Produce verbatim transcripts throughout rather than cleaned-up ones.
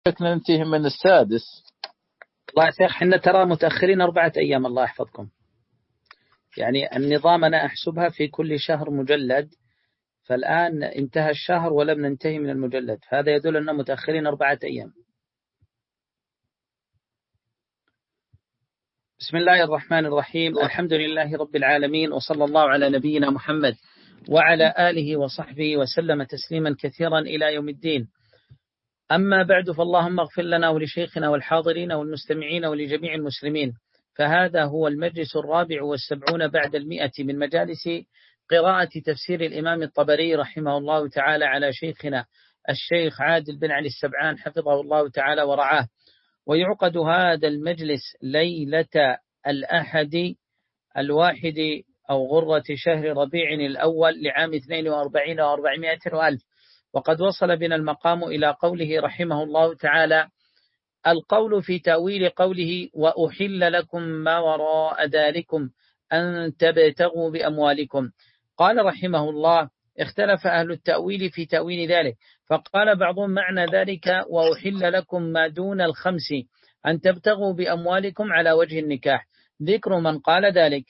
شكلنا ننتهي من السادس. الله يا شيخ حنا ترى متأخرين أربعة أيام الله يحفظكم، يعني النظام أنا أحسبها في كل شهر مجلد، فالآن انتهى الشهر ولم ننتهي من المجلد، فهذا يدل أننا متأخرين أربعة أيام. بسم الله الرحمن الرحيم، الحمد لله رب العالمين، وصلى الله على نبينا محمد وعلى آله وصحبه وسلم تسليما كثيرا إلى يوم الدين. أما بعد، فاللهم اغفر لنا ولشيخنا والحاضرين والمستمعين ولجميع المسلمين. فهذا هو المجلس الرابع والسبعون بعد المئة من مجالس قراءة تفسير الإمام الطبري رحمه الله تعالى على شيخنا الشيخ عادل بن علي السبعان حفظه الله تعالى ورعاه. ويعقد هذا المجلس ليلة الأحد الواحد أو غرة شهر ربيع الأول لعام اثنين وأربعين وأربعمائة وألف. وقد وصل بنا المقام إلى قوله رحمه الله تعالى: القول في تأويل قوله وأحل لكم ما وراء ذلكم أن تبتغوا بأموالكم. قال رحمه الله: اختلف أهل التأويل في تأويل ذلك، فقال بعضهم معنى ذلك وأحل لكم ما دون الخمس أن تبتغوا بأموالكم على وجه النكاح. ذكر من قال ذلك: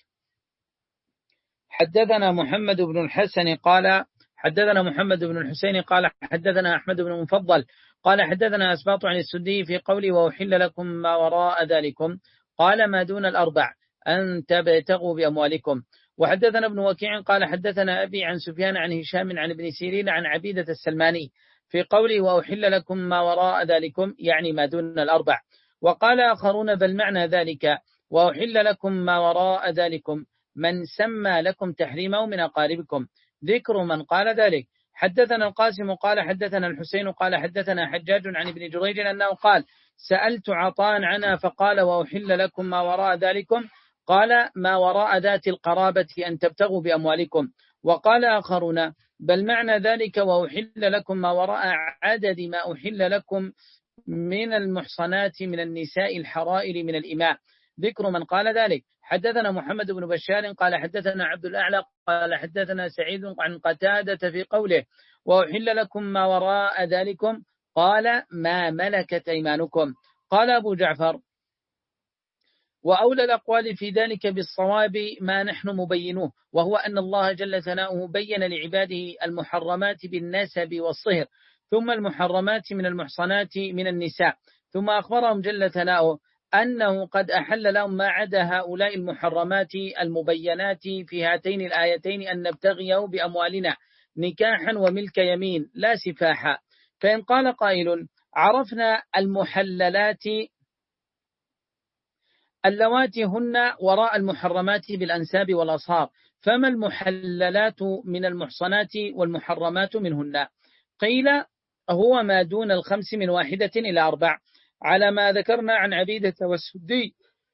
حدثنا محمد بن الحسن قال حدثنا محمد بن الحسين قال حدثنا أحمد بن المفضل قال حدثنا أسباط عن السدي في قوله وأحل لكم ما وراء ذلكم، قال ما دون الأربع أن تبتغوا بأموالكم. وحدثنا ابن وكيع قال حدثنا أبي عن سفيان عن هشام عن ابن سيرين عن عبيدة السلماني في قوله وأحل لكم ما وراء ذلكم، يعني ما دون الأربع. وقال آخرون بل معنى ذلك وأحل لكم ما وراء ذلكم من سمى لكم تحريمه من أقاربكم. ذكر من قال ذلك: حدثنا القاسم قال حدثنا الحسين قال حدثنا حجاج عن ابن جريج أنه قال سألت عطاء عنها فقال وأحل لكم ما وراء ذلكم، قال ما وراء ذات القرابة أن تبتغوا بأموالكم. وقال آخرون بل معنى ذلك وأحل لكم ما وراء عدد ما أحل لكم من المحصنات من النساء الحرائر من الإماء. ذكر من قال ذلك: حدثنا محمد بن بشار قال حدثنا عبد الأعلى قال حدثنا سعيد عن قتادة في قوله وأحل لكم ما وراء ذلكم، قال ما ملكت أيمانكم. قال أبو جعفر: وأولى الأقوال في ذلك بالصواب ما نحن مبينوه، وهو أن الله جل ثناؤه بين لعباده المحرمات بالنسب والصهر، ثم المحرمات من المحصنات من النساء، ثم أخبرهم جل ثناؤه أنه قد أحل لهم ما عدا هؤلاء المحرمات المبينات في هاتين الآيتين أن نبتغيه بأموالنا نكاحا وملك يمين لا سفاحا. فإن قال قائل عرفنا المحللات اللواتي هن وراء المحرمات بالأنساب والأصهار، فما المحللات من المحصنات والمحرمات منهن؟ قيل هو ما دون الخمس من واحدة إلى أربع، على ما ذكرنا عن عبيدة والسدي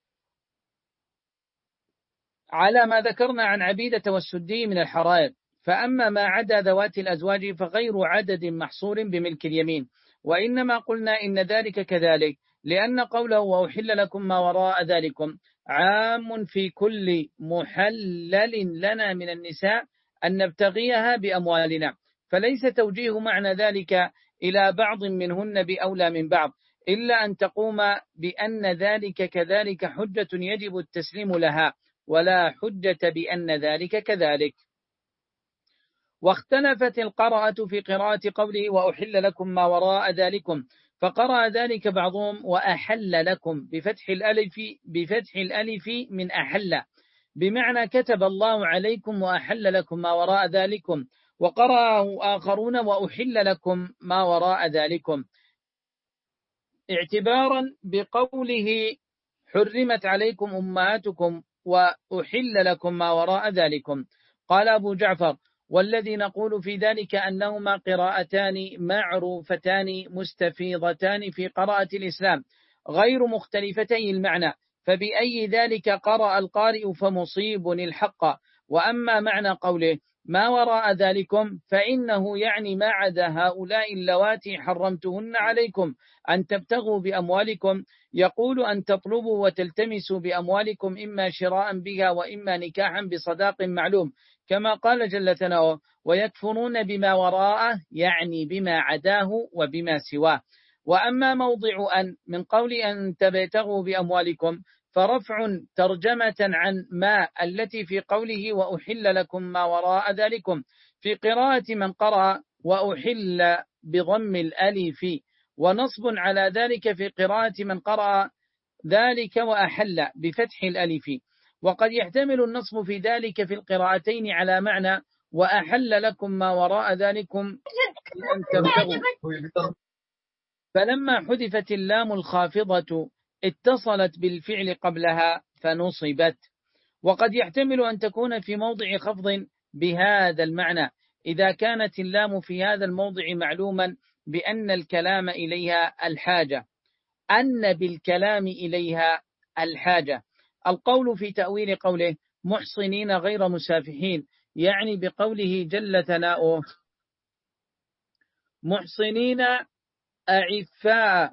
على ما ذكرنا عن عبيدة والسدي من الحرائر. فأما ما عدا ذوات الأزواج فغير عدد محصور بملك اليمين. وإنما قلنا إن ذلك كذلك لأن قوله وأحل لكم ما وراء ذلكم عام في كل محلل لنا من النساء أن نبتغيها بأموالنا، فليس توجيه معنى ذلك إلى بعض منهن بأولى من بعض، إلا أن تقوم بأن ذلك كذلك حجة يجب التسليم لها، ولا حجة بأن ذلك كذلك. واختلفت القراءة في قراءة قوله وأحل لكم ما وراء ذلكم، فقرأ ذلك بعضهم وأحل لكم بفتح الألف بفتح الألف من أحل، بمعنى كتب الله عليكم وأحل لكم ما وراء ذلكم. وقرأه آخرون وأحل لكم ما وراء ذلكم اعتبارا بقوله حرمت عليكم أمهاتكم وأحل لكم ما وراء ذلكم. قال أبو جعفر: والذي نقول في ذلك أنهما قراءتان معروفتان مستفيضتان في قراءة الإسلام غير مختلفتي المعنى، فبأي ذلك قرأ القارئ فمصيب الحق. وأما معنى قوله ما وراء ذلكم فإنه يعني ما عدا هؤلاء اللواتي حرمتهن عليكم أن تبتغوا بأموالكم، يقول أن تطلبوا وتلتمسوا بأموالكم إما شراء بها وإما نكاحا بصداق معلوم، كما قال جل ثناؤه ويكفرون بما وراءه، يعني بما عداه وبما سواه. وأما موضع أن من قول أن تبتغوا بأموالكم فرفع ترجمة عن ما التي في قوله وأحل لكم ما وراء ذلكم في قراءة من قرأ وأحل بضم الألف، ونصب على ذلك في قراءة من قرأ ذلك وأحل بفتح الألف. وقد يحتمل النصب في ذلك في القراءتين على معنى وأحل لكم ما وراء ذلكم أن تبتغوا، فلما حذفت اللام الخافضة اتصلت بالفعل قبلها فنصبت. وقد يحتمل أن تكون في موضع خفض بهذا المعنى إذا كانت اللام في هذا الموضع معلوما بأن الكلام إليها الحاجة، أن بالكلام إليها الحاجة. القول في تأويل قوله محصنين غير مسافحين، يعني بقوله جل ثناؤه محصنين أعفاء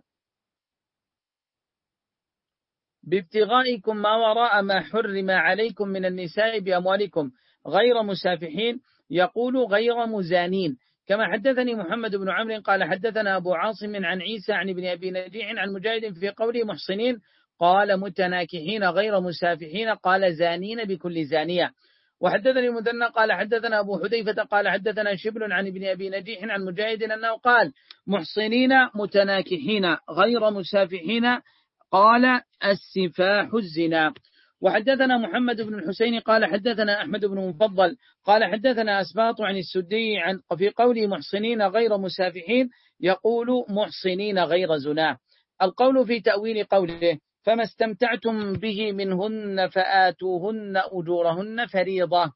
بابتغائكم ما وراء ما حرم عليكم من النساء بأموالكم غير مسافحين، يقول غير مزانين. كما حدثني محمد بن عمرو قال حدثنا أبو عاصم عن عيسى عن ابن أبي نجيح عن مجاهد في قوله محصنين قال متناكحين غير مسافحين قال زانين بكل زانية. وحدثني المثنى قال حدثنا أبو حذيفة قال حدثنا شبل عن ابن أبي نجيح عن مجاهد أنه قال محصنين متناكحين غير مسافحين قال السفاح الزنا. وحدثنا محمد بن الحسين قال حدثنا أحمد بن مفضل قال حدثنا أسباط عن السدي عن في قول محصنين غير مسافحين يقول محصنين غير زنا. القول في تأويل قوله فما استمتعتم به منهن فآتوهن أجورهن فريضة،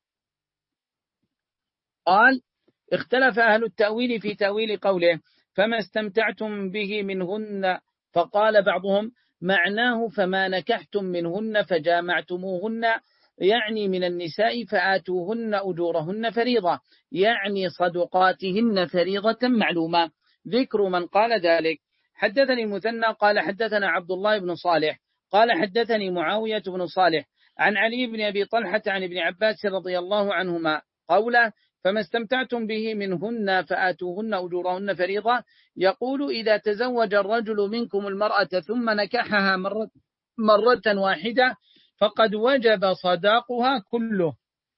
قال اختلف أهل التأويل في تأويل قوله فما استمتعتم به منهن، فقال بعضهم معناه فما نكحتم منهن فجامعتموهن، يعني من النساء فآتوهن أجورهن فريضة، يعني صدقاتهن فريضة معلومة. ذكر من قال ذلك. حدثني المثنى قال حدثنا عبد الله بن صالح قال حدثني معاوية بن صالح عن علي بن أبي طلحة عن ابن عباس رضي الله عنهما قوله فما استمتعتم به منهن فآتوهن أجورهن فريضة، يقول إذا تزوج الرجل منكم المرأة ثم نكحها مرة, مرة واحدة فقد وجب صداقها كله.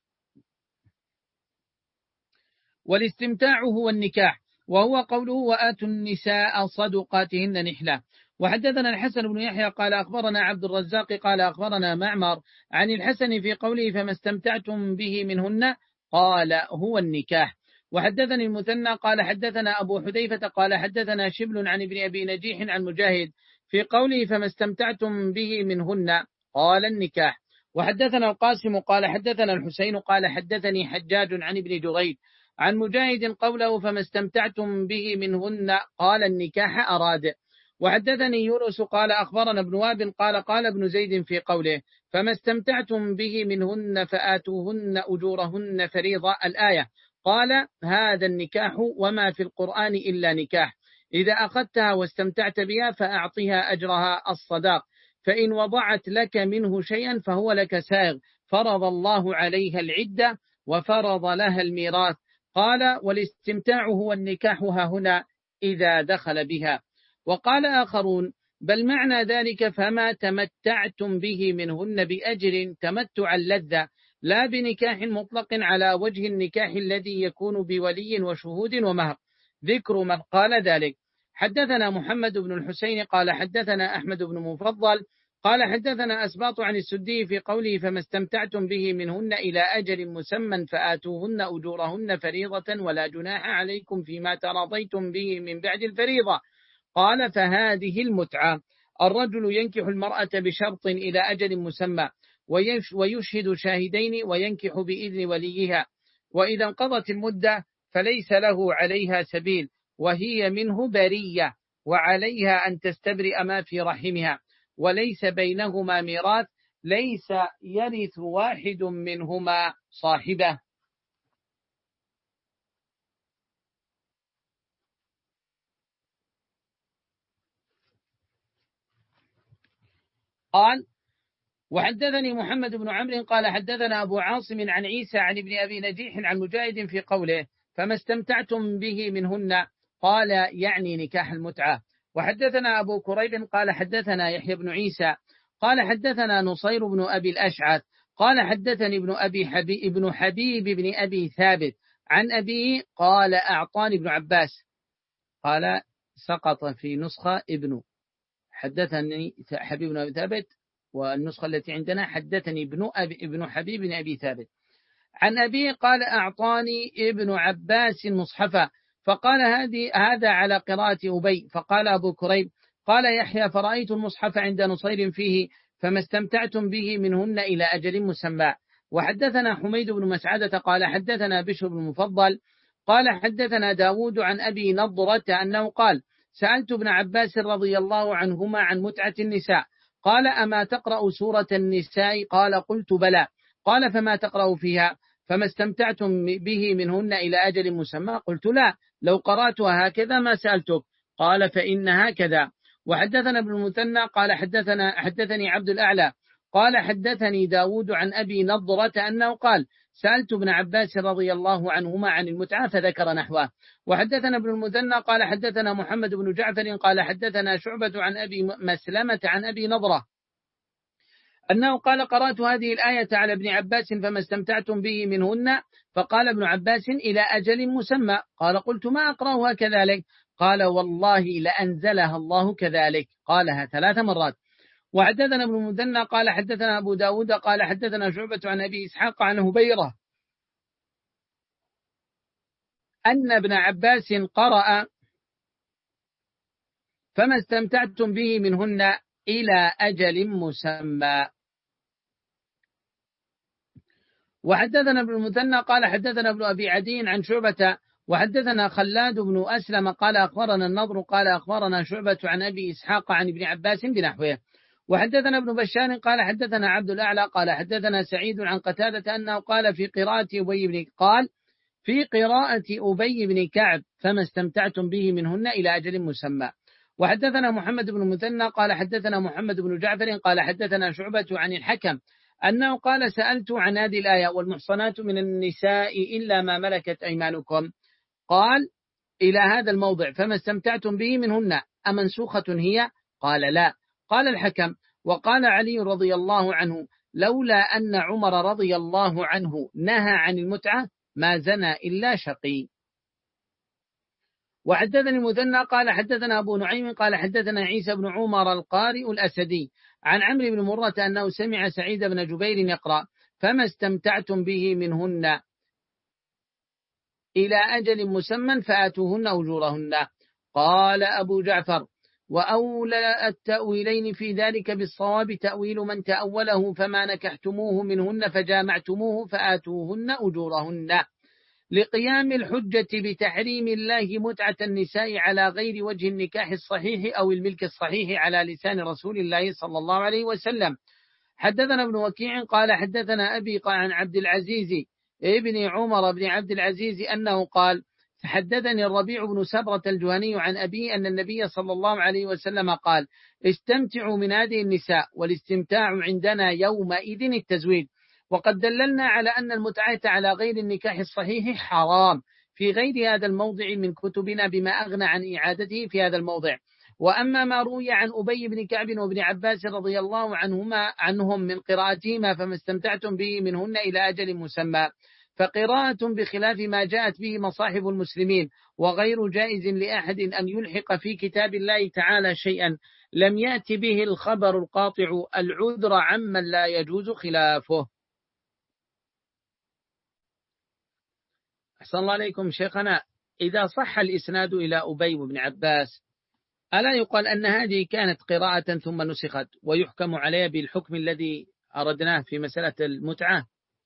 والاستمتاع هو النكاح، وهو قوله وآتوا النساء صدقاتهن نحلة. وحدثنا الحسن بن يحيى قال أخبرنا عبد الرزاق قال أخبرنا معمر عن الحسن في قوله فما استمتعتم به منهن قال هو النكاح. وحدثني المثنى قال حدثنا أبو حذيفة قال حدثنا شبل عن ابن أبي نجيح عن مجاهد في قوله فما استمتعتم به منهن قال النكاح. وحدثنا القاسم قال حدثنا الحسين قال حدثني حجاج عن ابن جريج عن مجاهد قوله فما استمتعتم به منهن قال النكاح أراد. وحدثني يونس قال أخبرنا ابن وهب قال قال ابن زيد في قوله فما استمتعتم به منهن فآتوهن أجورهن فريضة الآية، قال هذا النكاح وما في القرآن إلا نكاح، إذا أخذتها واستمتعت بها فأعطيها أجرها الصداق، فإن وضعت لك منه شيئا فهو لك سائغ، فرض الله عليها العدة وفرض لها الميراث. قال والاستمتاع هو النكاح هنا إذا دخل بها. وقال آخرون بل معنى ذلك فما تمتعتم به منهن بأجر تمتع اللذة، لا بنكاح مطلق على وجه النكاح الذي يكون بولي وشهود ومهر. ذكر من قال ذلك. حدثنا محمد بن الحسين قال حدثنا أحمد بن مفضل قال حدثنا أسباط عن السدي في قوله فما استمتعتم به منهن إلى أجل مسمى فآتوهن أجورهن فريضة ولا جناح عليكم فيما تراضيتم به من بعد الفريضة. قال فهذه المتعة الرجل ينكح المرأة بشرط إلى أجل مسمى ويشهد شاهدين وينكح بإذن وليها، وإذا انقضت المدة فليس له عليها سبيل وهي منه برية، وعليها أن تستبرئ ما في رحمها، وليس بينهما ميراث، ليس يرث واحد منهما صاحبه. قال وحدثني محمد بن عمرو قال حدثنا أبو عاصم عن عيسى عن ابن أبي نجيح عن مجاهد في قوله فما استمتعتم به منهن قال يعني نكاح المتعة. وحدثنا أبو كريب قال حدثنا يحيى بن عيسى قال حدثنا نصير بن أبي الأشعث قال حدثني ابن أبي حبيب ابن حبيب بن أبي ثابت عن أبيه قال أعطاني ابن عباس، قال سقط في نسخة ابن، حدثني حبيب بن أبي ثابت، والنسخة التي عندنا حدثني ابن أبي ابن حبيب بن أبي ثابت عن أبيه قال أعطاني ابن عباس مصحفا، فقال هذه هذا على قراءة أبي. فقال أبو كريب قال يحيى فرأيت المصحف عند نصير فيه فما استمتعتم به منهن إلى أجل مسمى. وحدثنا حميد بن مسعدة قال حدثنا بشر بن المفضل قال حدثنا داود عن أبي نضرة أنه قال سألت ابن عباس رضي الله عنهما عن متعة النساء، قال أما تقرأ سورة النساء؟ قال قلت بلى. قال فما تقرأ فيها؟ فما استمتعتم به منهن إلى أجل مسمى؟ قلت لا، لو قرأتها هكذا ما سألتك. قال فإن هكذا. وحدثنا ابن المثنى قال حدثنا حدثني عبد الأعلى قال حدثني داود عن أبي نضرة أنه قال سألت ابن عباس رضي الله عنهما عن المتعة فذكر نحوه. وحدثنا ابن المثنى قال حدثنا محمد بن جعفر قال حدثنا شعبة عن أبي مسلمة عن أبي نضرة أنه قال قرأت هذه الآية على ابن عباس فما استمتعتم به منهن، فقال ابن عباس إلى أجل مسمى. قال قلت ما أقرأها كذلك؟ قال والله لأنزلها الله كذلك، قالها ثلاث مرات. وحدثنا ابن المثنى قال حدثنا أبو داود قال حدثنا شعبة عن أبي إسحاق عن هبيرة أن ابن عباس قرأ فما استمتعتم به منهن إلى أجل مسمى. وحدثنا ابن المثنى قال حدثنا ابن أبي عدي عن شعبة وحدثنا خلاد بن أسلم قال أخبرنا النضر قال أخبرنا شعبة عن أبي إسحاق عن ابن عباس بنحوه. وحدثنا ابن بشار قال حدثنا عبد الأعلى قال حدثنا سعيد عن قتادة أنه قال في قراءة أبي بن قال في قراءة أبي بن كعب فما استمتعتم به منهن إلى أجل مسمى. وحدثنا محمد بن المثنى قال حدثنا محمد بن جعفر قال حدثنا شعبة عن الحكم أنه قال سألت عن هذه الآية والمحصنات من النساء إلا ما ملكت أيمانكم، قال إلى هذا الموضع فما استمتعتم به منهن أمنسوخة هي؟ قال لا. قال الحكم وقال علي رضي الله عنه لولا أن عمر رضي الله عنه نهى عن المتعة ما زنى إلا شقي. وحدثني المثنى قال حدثنا أبو نعيم قال حدثنا عيسى بن عمر القارئ الأسدي عن عمرو بن مرة أنه سمع سعيد بن جبير يقرأ فما استمتعتم به منهن إلى أجل مسمى فآتوهن أجورهن. قال أبو جعفر وأولى التأويلين في ذلك بالصواب تأويل من تأوله فما نكحتموه منهن فجامعتموه فآتوهن أجورهن، لقيام الحجة بتحريم الله متعة النساء على غير وجه النكاح الصحيح أو الملك الصحيح على لسان رسول الله صلى الله عليه وسلم. حدثنا ابن وكيع قال حدثنا أبي عن عبد العزيز ابن عمر بن عبد العزيز أنه قال حدثني الربيع بن سبرة الجهني عن أبي أن النبي صلى الله عليه وسلم قال استمتعوا من هذه النساء والاستمتاع عندنا يومئذ التزويد. وقد دللنا على أن المتعة على غير النكاح الصحيح حرام في غير هذا الموضع من كتبنا بما أغنى عن إعادته في هذا الموضع. وأما ما روي عن أبي بن كعب وابن عباس رضي الله عنهما عنهم من قراءتهما فما استمتعتم به منهن إلى أجل مسمى فقراءة بخلاف ما جاءت به مصاحف المسلمين، وغير جائز لأحد أن يلحق في كتاب الله تعالى شيئا لم يأتي به الخبر القاطع العذر عمن لا يجوز خلافه. أحسن الله عليكم شيخنا، إذا صح الإسناد إلى أبي بن عباس ألا يقال أن هذه كانت قراءة ثم نسخت ويحكم عليها بالحكم الذي أردناه في مسألة المتعة؟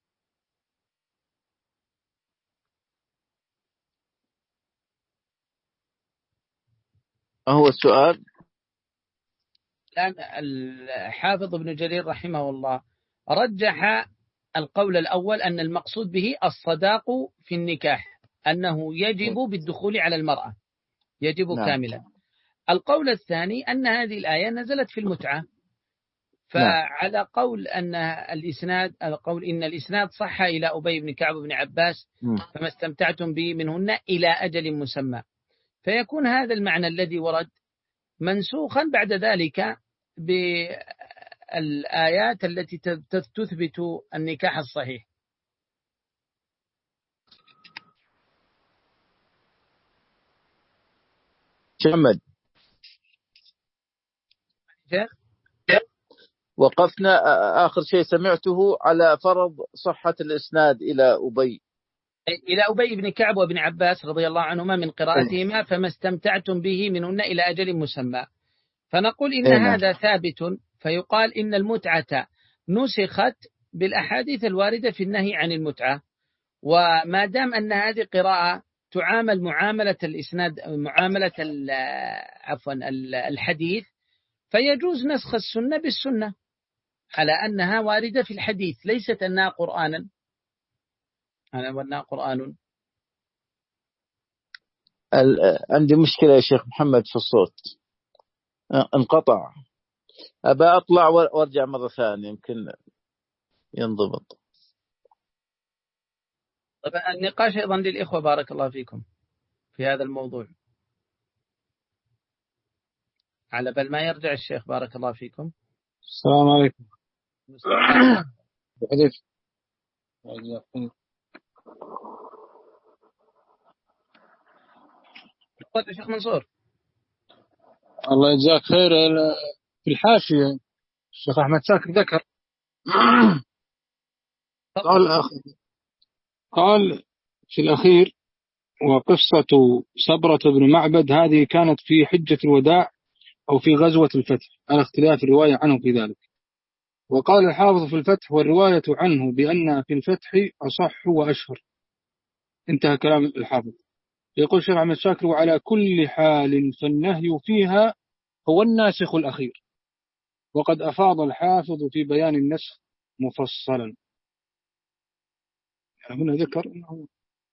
هو السؤال الآن الحافظ ابن جرير رحمه الله رجح القول الأول أن المقصود به الصداق في النكاح، أنه يجب بالدخول على المرأة يجب نعم. كاملا. القول الثاني أن هذه الآية نزلت في المتعة، فعلى قول أن الإسناد القول إن الإسناد صح إلى أبي بن كعب بن عباس فما استمتعتم به منهن إلى أجل مسمى، فيكون هذا المعنى الذي ورد منسوخا بعد ذلك بالآيات التي تثبت النكاح الصحيح. محمد وقفنا آخر شيء سمعته على فرض صحة الإسناد إلى أبي إلى أبي بن كعب وابن عباس رضي الله عنهما من قراءتهما فما استمتعتم به منهن إلى أجل مسمى، فنقول إن أينا. هذا ثابت، فيقال إن المتعة نسخت بالأحاديث الواردة في النهي عن المتعة، وما دام أن هذه قراءة تعامل معاملة الإسناد معاملة عفوا الحديث، فيجوز نسخ السنة بالسنة على أنها واردة في الحديث، ليست أنها قرآنا أنا أنها قرآن. عندي مشكلة يا شيخ محمد في الصوت، انقطع، أبى أطلع وارجع مرة ثانية يمكن ينضبط. طبعا النقاش أيضا للإخوة بارك الله فيكم في هذا الموضوع، على بل ما يرجع الشيخ بارك الله فيكم. السلام عليكم. بحديث يا شيخ منصور الله يجزاك خير. في الحاشية الشيخ أحمد ساكر ذكر قال قال في الأخير: وقصة سبرة بن معبد هذه كانت في حجة الوداع أو في غزوة الفتح، على اختلاف الرواية عنه في ذلك. وقال الحافظ في الفتح: والرواية عنه بأن في الفتح أصح وأشهر. انتهى كلام الحافظ. يقول الشيخ أحمد شاكر: وعلى كل حال فالنهي فيها هو الناسخ الأخير، وقد أفاض الحافظ في بيان النسخ مفصلا. يعني هنا ذكر أنه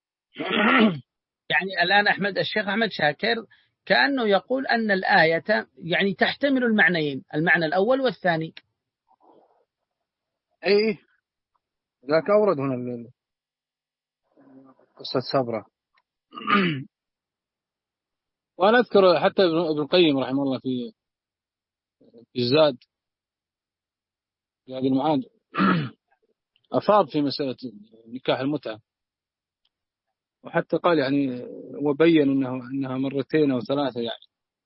يعني الآن أحمد الشيخ أحمد شاكر كأنه يقول أن الآية يعني تحتمل المعنيين، المعنى الأول والثاني. أي ذاك أورد هنا قصة سبرة. وأنا أذكر حتى ابن القيم رحمه الله في الزاد في هذه المعاد أفاض في مسألة نكاح المتعة، وحتى قال يعني وبين إنه إنها مرتين أو ثلاثة، يعني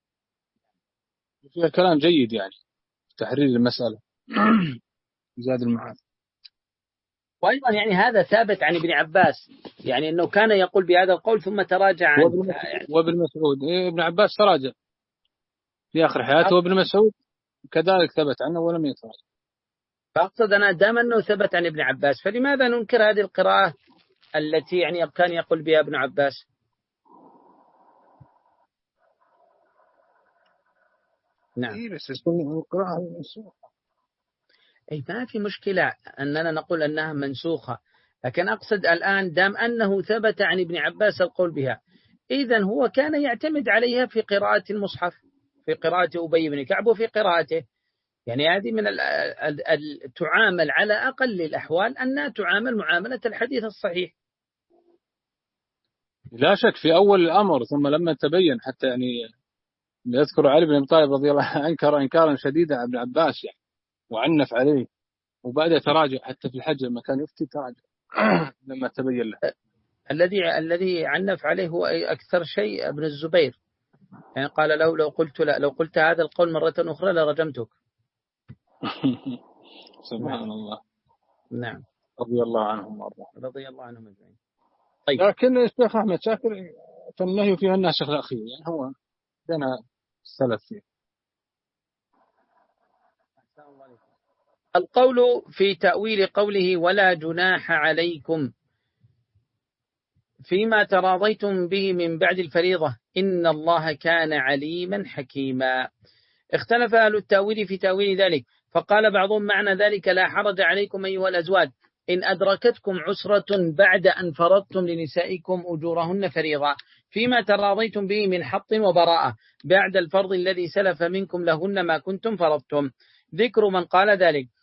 فيها كلام جيد يعني تحرير المسألة. زاد المعاد. وأيضا يعني هذا ثابت عن ابن عباس، يعني أنه كان يقول بهذا القول ثم تراجع عنه. وابن مسعود إيه ابن عباس تراجع في آخر حياته، وابن مسعود كذلك ثبت عنه ولم يتراجع. فأقصد أنا دام أنه ثبت عن ابن عباس فلماذا ننكر هذه القراءة التي يعني كان يقول بها ابن عباس؟ نعم. إيه بس القراءة منسوخة. أي ما في مشكلة أننا نقول أنها منسوخة، لكن أقصد الآن دام أنه ثبت عن ابن عباس القول بها، إذن هو كان يعتمد عليها في قراءة المصحف، في قراءة أبي بن كعب وفي قراءته. يعني هذه من ال ال ال تعامل على أقل الأحوال أنها تعامل معاملة الحديث الصحيح. لا شك في أول الأمر، ثم لما تبين حتى يعني يذكر علي بن أبي طالب رضي الله عنه أنكر إنكارا شديدا على ابن عباس يعني وعنف عليه، وبعد تراجع حتى في الحج لما كان يفتي تراجع لما تبين له. الذي الذي عنف عليه هو أكثر شيء ابن الزبير، يعني قال له لو قلت لا لو قلت هذا القول مرة أخرى لرجمتك. سبحان الله. نعم. رضي الله عنهم وارضاهم. رضي الله عنهم أجمعين. طيب. لكن الشيخ أحمد شاكر فالنهي فيها الناسخ الأخير، يعني هو دنا السلف فيه. القول في تأويل قوله ولا جناح عليكم فيما تراضيتم به من بعد الفريضة إن الله كان عليما حكيما. اختلف أهل التأويل في تأويل ذلك، فقال بعضهم معنى ذلك لا حرج عليكم أيها الأزواج إن أدركتكم عسرة بعد أن فرضتم لنسائكم أجورهن فريضة فيما تراضيتم به من حط وبراءة بعد الفرض الذي سلف منكم لهن ما كنتم فرضتم. ذكر من قال ذلك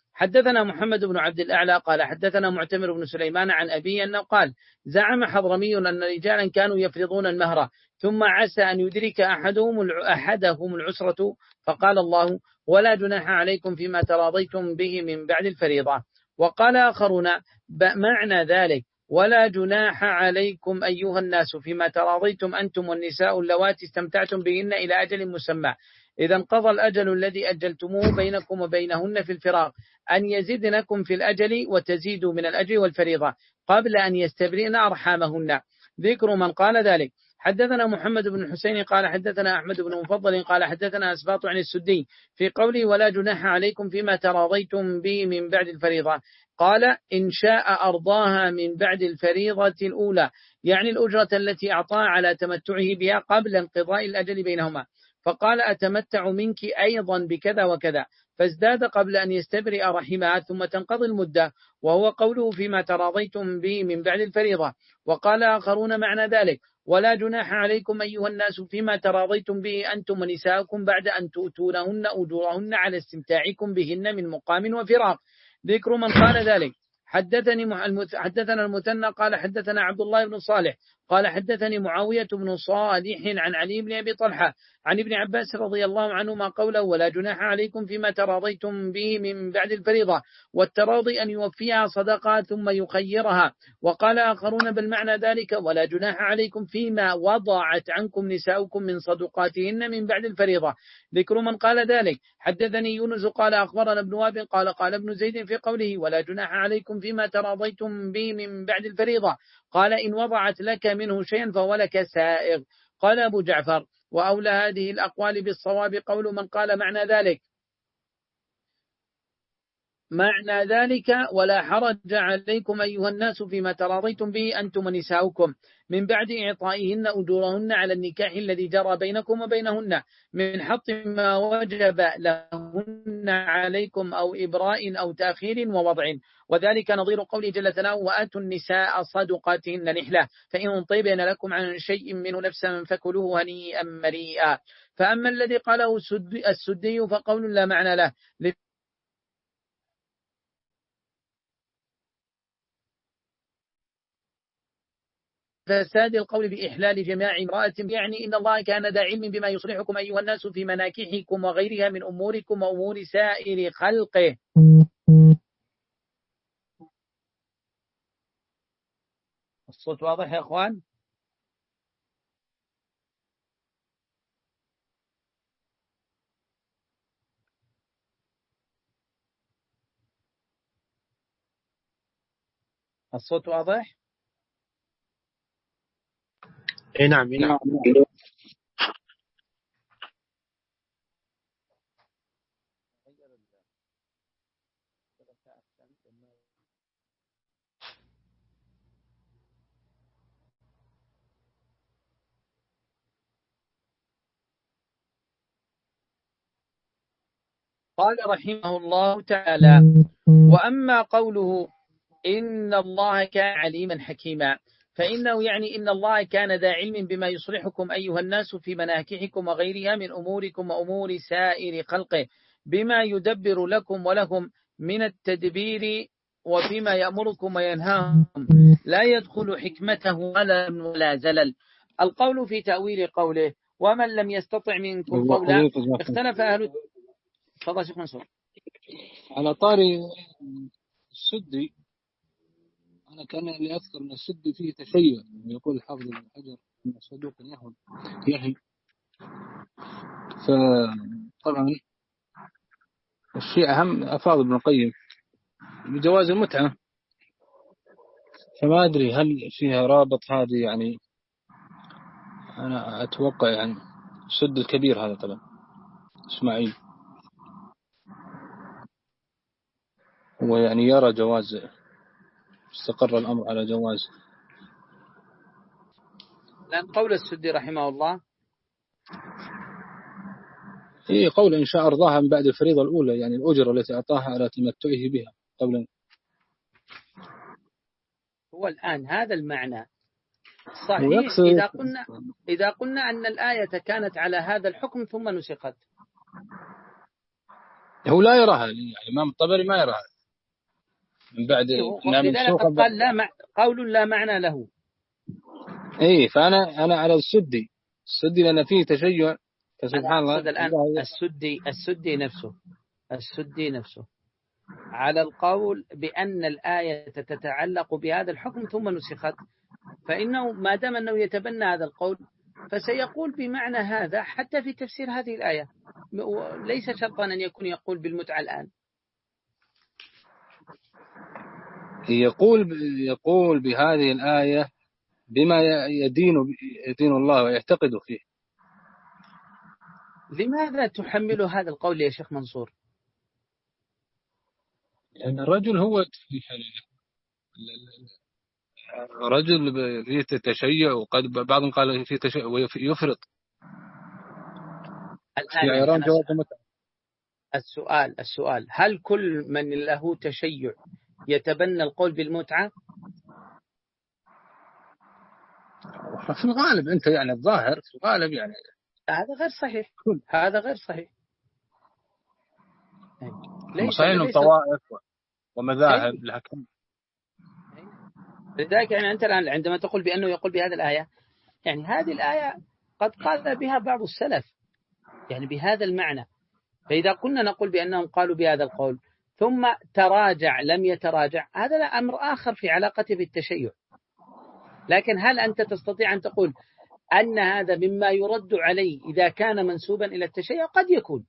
حدثنا محمد بن عبد الأعلى قال حدثنا معتمر بن سليمان عن أبيه أنه قال زعم حضرمي أن رجالا كانوا يفرضون المهر ثم عسى أن يدرك أحدهم أحدهم العسرة فقال الله ولا جناح عليكم فيما تراضيتم به من بعد الفريضة. وقال آخرون معنى ذلك ولا جناح عليكم أيها الناس فيما تراضيتم أنتم والنساء اللواتي استمتعتم بهن إلى أجل مسمى إذا انقضى الأجل الذي أجلتموه بينكم وبينهن في الفراق أن يزدنكم في الأجل وتزيدوا من الأجل والفريضة قبل أن يستبرئن أرحامهن. ذكر من قال ذلك. حدثنا محمد بن الحسين قال حدثنا أحمد بن مفضل قال حدثنا أسباط عن السدي في قوله ولا جناح عليكم فيما تراضيتم به من بعد الفريضة قال إن شاء أرضاها من بعد الفريضة الأولى يعني الأجرة التي أعطاها على تمتعه بها قبل انقضاء الأجل بينهما فقال أتمتع منك أيضا بكذا وكذا فازداد قبل أن يستبرئ رحمها ثم تنقضي المدة وهو قوله فيما تراضيتم به من بعد الفريضة. وقال آخرون معنى ذلك ولا جناح عليكم أيها الناس فيما تراضيتم به أنتم ونساءكم بعد أن تؤتونهن أجورهن على استمتاعكم بهن من مقام وفراق. ذكر من قال ذلك. حدثني حدثنا المثنى قال حدثنا عبد الله بن صالح قال حدثني معاوية بن صالح عن علي بن أبي طلحة عن ابن عباس رضي الله عنهما قوله ولا جناح عليكم فيما تراضيتم به من بعد الفريضة والتراضي أن يوفيها صدقة ثم يخيرها. وقال آخرون بالمعنى ذلك ولا جناح عليكم فيما وضعت عنكم نساؤكم من صدقاتهن من بعد الفريضة. ذكر من قال ذلك. حدثني يونس قال أخبرنا ابن وهب قال قال ابن زيد في قوله ولا جناح عليكم فيما تراضيتم به من بعد الفريضة قال إن وضعت لك منه شيئا فهو لك سائغ. قال أبو جعفر وأولى هذه الأقوال بالصواب قول من قال معنى ذلك معنى ذلك ولا حرج عليكم أيها الناس فيما تراضيتم به أنتم ونساؤكم من بعد إعطائهن أجورهن على النكاح الذي جرى بينكم وبينهن من حط ما وجب لهن عليكم أو إبراء أو تأخير ووضع. وذلك نظير قول جل ثناؤه وآتوا النساء صدقاتهن نحلة فإن طيبن لكم عن شيء منه نفسا فكلوه هنيئا مريئا. فأما الذي قاله السدي فقول لا معنى له فساد القول بإحلال جماع امرأة يعني إن الله كان ذا علم بما يصلحكم أيها الناس في مناكحكم وغيرها من أموركم وأمور سائر خلقه. الصوت واضح يا أخوان؟ الصوت واضح؟ اي نعم نعم. قال رحمه الله تعالى وأما قوله إن الله كان عليما حكيما فإنه يعني إن الله كان ذا علم بما يصلحكم أيها الناس في مناكحكم وغيرها من أموركم وأمور سائر خلقه بما يدبر لكم ولهم من التدبير وفيما يأمركم وينهاهم لا يدخل حكمته ولا زلل. القول في تأويل قوله ومن لم يستطع منكم قولا اختلف أهل تفضل شيخ منصور. على طاري السدي أنا كان اللي أذكر أن السدي فيه تشيع يقول الحافظ ابن حجر أن صدوق يهم يهم فطبعا الشيء أهم أفاض ابن القيم بجواز المتعة فما أدري هل فيها رابط هذه يعني أنا أتوقع يعني السد الكبير هذا طبعا إسماعيل ويعني يرى جواز استقر الأمر على جواز لأن قول السدي رحمه الله هي قول إن شاء أرضاها من بعد الفريضة الأولى يعني الأجرة التي أعطاها على تمتعه بها قبل. هو الآن هذا المعنى صحيح إذا قلنا إذا قلنا أن الآية كانت على هذا الحكم ثم نسخت هو لا يراها، يعني الإمام الطبري ما يراها من بعد أنها لذلك منسوخة. قال لا مع... قول لا معنى له. إيه، فأنا أنا على السدي السدي لأن فيه تشيع، أنا فسبحان الله. أقصد الآن السدي السدي نفسه السدي نفسه على القول بأن الآية تتعلق بهذا الحكم ثم نسخت، فإنه ما دام أنه يتبنى هذا القول فسيقول بمعنى هذا حتى في تفسير هذه الآية، ليس شرطا أن يكون يقول بالمتعة الآن. يقول يقول بهذه الآية بما يدين يدين الله ويعتقد فيه. لماذا تحمل هذا القول يا شيخ منصور؟ لأن يعني الرجل هو رجل فيه تشيع، وقد بعضهم قال فيه تشيع ويفرط. الآن السؤال السؤال هل كل من له تشيع يتبنى القول بالمتعة؟ في الغالب أنت يعني الظاهر في الغالب يعني هذا غير صحيح. هذا غير صحيح. صحيح إنه طوائف ومذاهب لكن لذلك يعني أنت الآن عندما تقول بأنه يقول بهذه الآية، يعني هذه الآية قد قال بها بعض السلف يعني بهذا المعنى، فإذا كنا نقول بأنهم قالوا بهذا القول ثم تراجع لم يتراجع، هذا لا أمر آخر في علاقته بالتشيع. لكن هل أنت تستطيع أن تقول أن هذا مما يرد عليه إذا كان منسوبا إلى التشيع؟ قد يكون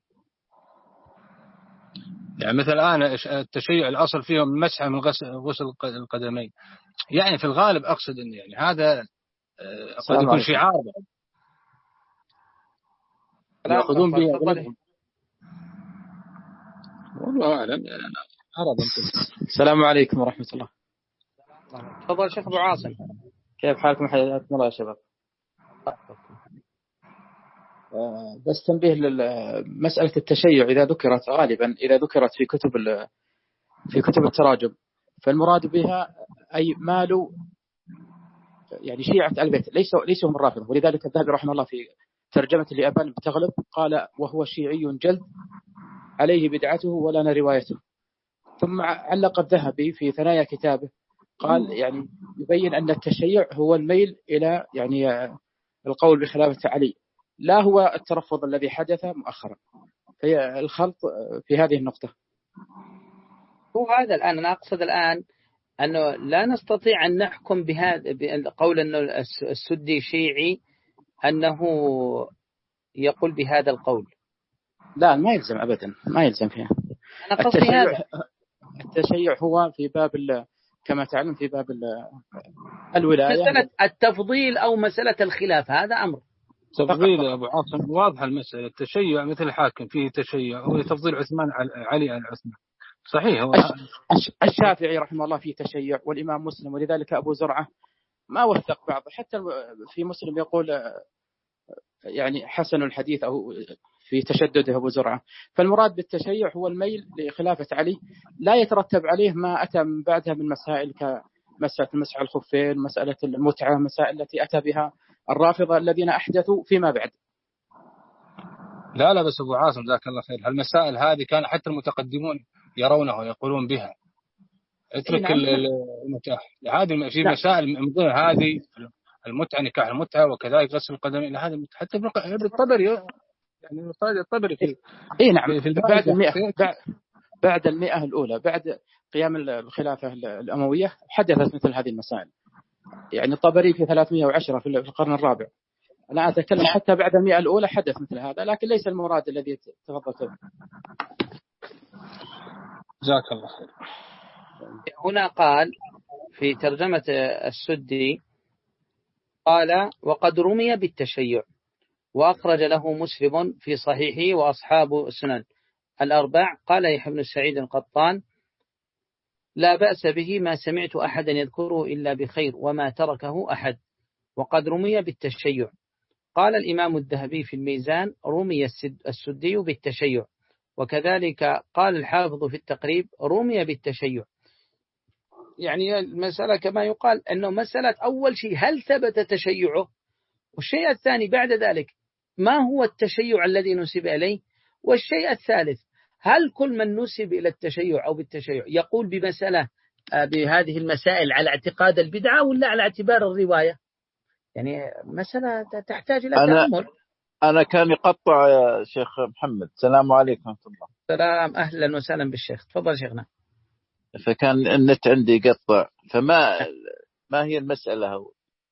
يعني مثل الآن التشيع الأصل فيه المسح من غسل القدمين، يعني في الغالب أقصد أن يعني هذا قد يكون شعار يأخذون به غيرهم. والله أعلم. السلام عليكم ورحمة الله. تفضل شيخ أبو عاصم. كيف حالكم؟ حياكم الله يا شباب. بس تنبيه لمسألة التشيع إذا ذكرت غالبا إذا ذكرت في كتب في كتب التراجم فالمراد بها أي مالوا يعني شيعة البيت، ليسوا ليسوا هم الرافضة. ولذلك الذهبي رحمه الله في ترجمة لأبان بتغلب قال وهو شيعي جلد عليه بدعته ولنا روايته. ثم علق الذهبي في ثنايا كتابه قال يعني يبين أن التشيع هو الميل إلى يعني القول بخلافة علي، لا هو الترفض الذي حدث مؤخرا. هي الخلط في هذه النقطة. هو هذا الآن أنا أقصد الآن أنه لا نستطيع أن نحكم بهذا بقول أنه السدي شيعي أنه يقول بهذا القول. لا ما يلزم أبدا، ما يلزم فيها. أنا قصدي هذا التشيع هو في باب كما تعلم في باب الولاية، مسألة التفضيل أو مسألة الخلاف هذا أمر تفضيل. أبو عاصم واضح المسألة. التشيع مثل الحاكم فيه تشيع هو تفضيل عثمان علي على عثمان، صحيح. هو الشافعي رحمه الله فيه تشيع والإمام مسلم، ولذلك أبو زرعة ما وثق بعض، حتى في مسلم يقول يعني حسن الحديث أو في تشدده أبو زرعة. فالمراد بالتشيع هو الميل لخلافة علي، لا يترتب عليه ما أتى من بعدها من مسائل كمسألة المسح على الخفين، مسألة المتعة، مسائل التي أتى بها الرافضة الذين أحدثوا فيما بعد. لا لا بس أبو عاصم جزاك الله خير، هالمسائل هذه كان حتى المتقدمون يرونه ويقولون بها. اترك المتعة هذه، في مسائل من ضمن هذه المتعة، نكاح المتعة وكذلك غسل القدمين، هذا حتى بالطبري يعني الطبري في إيه نعم في بعد المئة بعد, بعد المئة الأولى بعد قيام الخلافة الأموية حدثت مثل هذه المسائل. يعني الطبري في ثلاثمئة وعشرة في القرن الرابع. أنا أتكلم حتى بعد المئة الأولى حدث مثل هذا، لكن ليس المراد الذي تفضلت به. جزاك الله خير. هنا قال في ترجمة السدي قال وقد رمي بالتشيع وأخرج له مسلم في صحيحه وأصحاب السنن الأربع. قال يحيى بن سعيد القطان لا بأس به ما سمعت أحدا يذكره إلا بخير وما تركه أحد، وقد رمي بالتشيع. قال الإمام الذهبي في الميزان رمي السدي بالتشيع، وكذلك قال الحافظ في التقريب رمي بالتشيع. يعني المسألة كما يقال أنه مسألة أول شيء هل ثبت تشيعه، والشيء الثاني بعد ذلك ما هو التشيع الذي نسب إليه، والشيء الثالث هل كل من نسب إلى التشيع أو بالتشيع يقول بمسألة بهذه المسائل على اعتقاد البدعة ولا على اعتبار الرواية؟ يعني مسألة تحتاج إلى أنا تأمل. أنا كان يقطع يا شيخ محمد. السلام عليكم ورحمة الله. سلام، أهلا وسهلا بالشيخ، تفضل شيخنا. فكان النت عندي يقطع، فما ما هي المسألة؟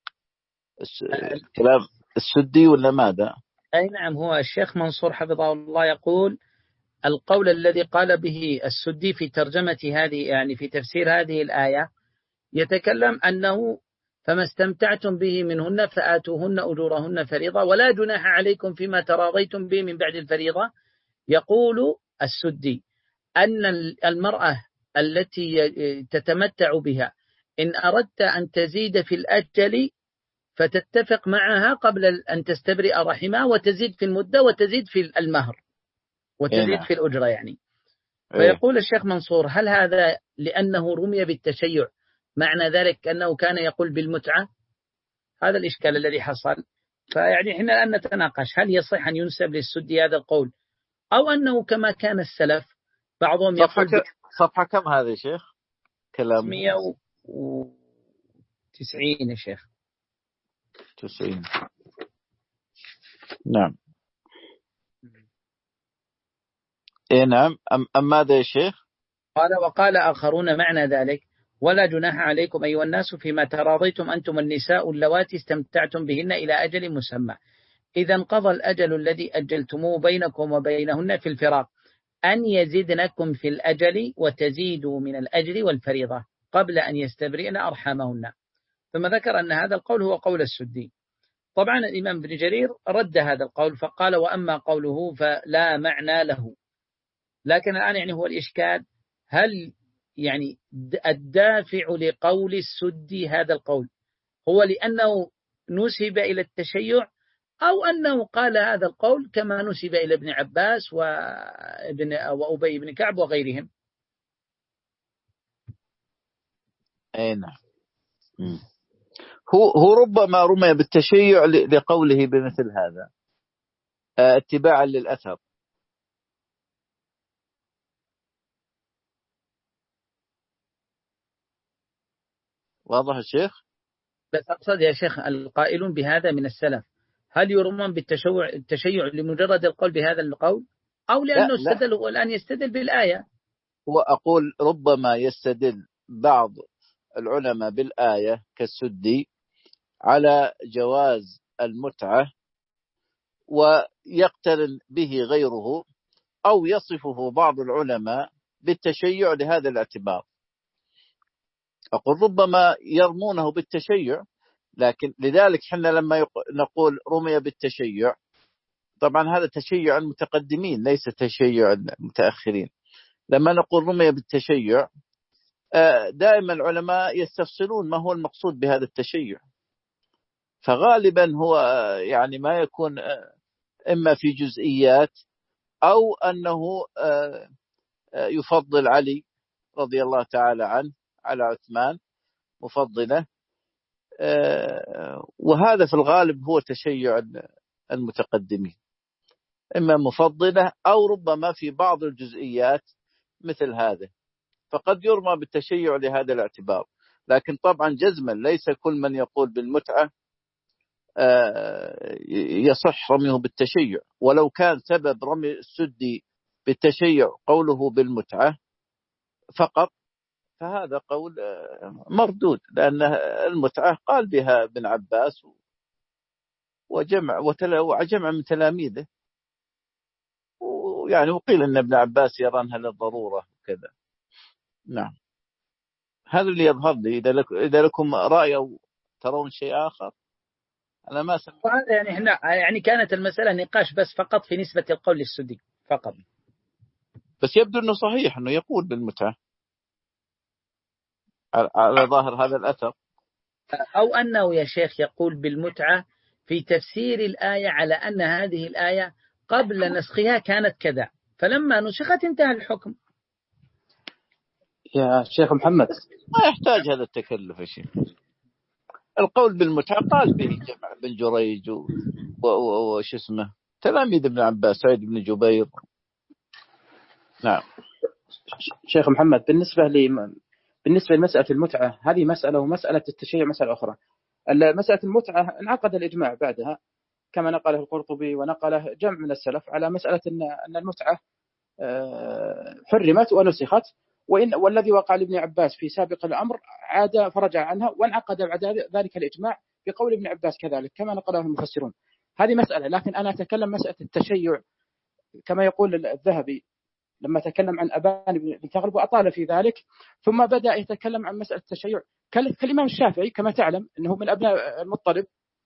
الكلام السدي ولا ماذا؟ أي نعم، هو الشيخ منصور حفظه الله يقول القول الذي قال به السدي في ترجمة هذه، يعني في تفسير هذه الآية، يتكلم أنه فما استمتعتم به منهن فآتوهن أجورهن فريضة ولا جناح عليكم فيما تراضيتم به من بعد الفريضة. يقول السدي أن المرأة التي تتمتع بها إن أردت أن تزيد في الأجل فتتفق معها قبل أن تستبرئ رحمها وتزيد في المدة وتزيد في المهر وتزيد في الأجرة يعني. فيقول الشيخ منصور هل هذا لأنه رمي بالتشيع معنى ذلك أنه كان يقول بالمتعة؟ هذا الإشكال الذي حصل. فيعني إحنا الآن نتناقش هل يصح أن ينسب للسدي هذا القول أو أنه كما كان السلف بعضهم صفحة يقول. ك... صفحة كم هذا يا شيخ؟ كلام مئة وتسعين يا شيخ. تسعين. نعم. إيه نعم. أم, أم ماذا يا شيخ؟ قال وقال آخرون معنى ذلك ولا جناح عليكم أيها الناس فيما تراضيتم أنتم النساء اللواتي استمتعتم بهن إلى أجل مسمى إذا انقضى الأجل الذي أجلتموه بينكم وبينهن في الفراق أن يزدنكم في الأجل وتزيدوا من الأجر والفريضة قبل أن يستبرئن أرحامهن. ثم ذكر أن هذا القول هو قول السدي. طبعا الإمام ابن جرير رد هذا القول فقال وأما قوله فلا معنى له. لكن الآن يعني هو الإشكال هل يعني الدافع لقول السدي هذا القول هو لأنه نسب إلى التشيع أو أنه قال هذا القول كما نسب إلى ابن عباس وابن وأبي بن كعب وغيرهم؟ أي نعم. هو هو ربما رمي بالتشيع لقوله بمثل هذا اتباعا للأثر. واضح الشيخ؟ بس أقصد يا شيخ القائلون بهذا من السلف هل يرمون بالتشيع التشيع لمجرد القول بهذا القول أو لأنه استدل والآن يستدل بالآية؟ وأقول ربما يستدل بعض العلماء بالآية كالسدي على جواز المتعة ويقترن به غيره أو يصفه بعض العلماء بالتشيع لهذا الاعتبار. أقول ربما يرمونه بالتشيع، لكن لذلك حنا لما نقول رمي بالتشيع طبعا هذا تشيع المتقدمين ليس تشيع المتأخرين. لما نقول رمي بالتشيع دائما العلماء يستفصلون ما هو المقصود بهذا التشيع، فغالبا هو يعني ما يكون إما في جزئيات أو أنه يفضل علي رضي الله تعالى عنه على عثمان مفضلة، وهذا في الغالب هو تشيع المتقدمين، إما مفضلة أو ربما في بعض الجزئيات مثل هذا، فقد يرمى بالتشيع لهذا الاعتبار. لكن طبعا جزما ليس كل من يقول بالمتعة يصح رميه بالتشيع، ولو كان سبب رمي السدي بالتشيع قوله بالمتعة فقط فهذا قول مردود، لأن المتعة قال بها ابن عباس وجمع وجمع من تلاميذه، ويعني وقيل أن ابن عباس يرى أنها للضرورة وكذا. نعم، هذا اللي يظهر لي. إذا, لك إذا لكم رأي أو ترون شيء آخر أنا ما سمعت. يعني إحنا يعني كانت المسألة نقاش بس فقط في نسبة القول للسدي فقط، بس يبدو أنه صحيح أنه يقول بالمتعة على ظاهر هذا الأثر، أو أنه يا شيخ يقول بالمتعة في تفسير الآية على أن هذه الآية قبل نسخها كانت كذا فلما نسخت انتهى الحكم. يا شيخ محمد ما يحتاج هذا التكلف يا شيخ. القول بالمتعة قال به جمع بن جريج وش اسمه تلاميذ ابن عباس سعيد بن جبير نعم. شيخ محمد، بالنسبة لي بالنسبة لمسألة المتعة هذه مسألة، ومسألة التشيع مسألة أخرى. مسألة المتعة انعقد الإجماع بعدها كما نقله القرطبي ونقله جمع من السلف على مسألة أن المتعة حرمت ونسخت، وإن والذي وقع لابن عباس في سابق الأمر عاد فرجع عنها، وانعقد بعد ذلك الإجماع بقول ابن عباس كذلك كما نقله المفسرون. هذه مسألة. لكن أنا أتكلم مسألة التشيع كما يقول الذهبي لما تكلم عن أبان بن تغلب وأطال في ذلك، ثم بدأ يتكلم عن مسألة التشيع كالإمام الشافعي كما تعلم أنه من أبناء المطلب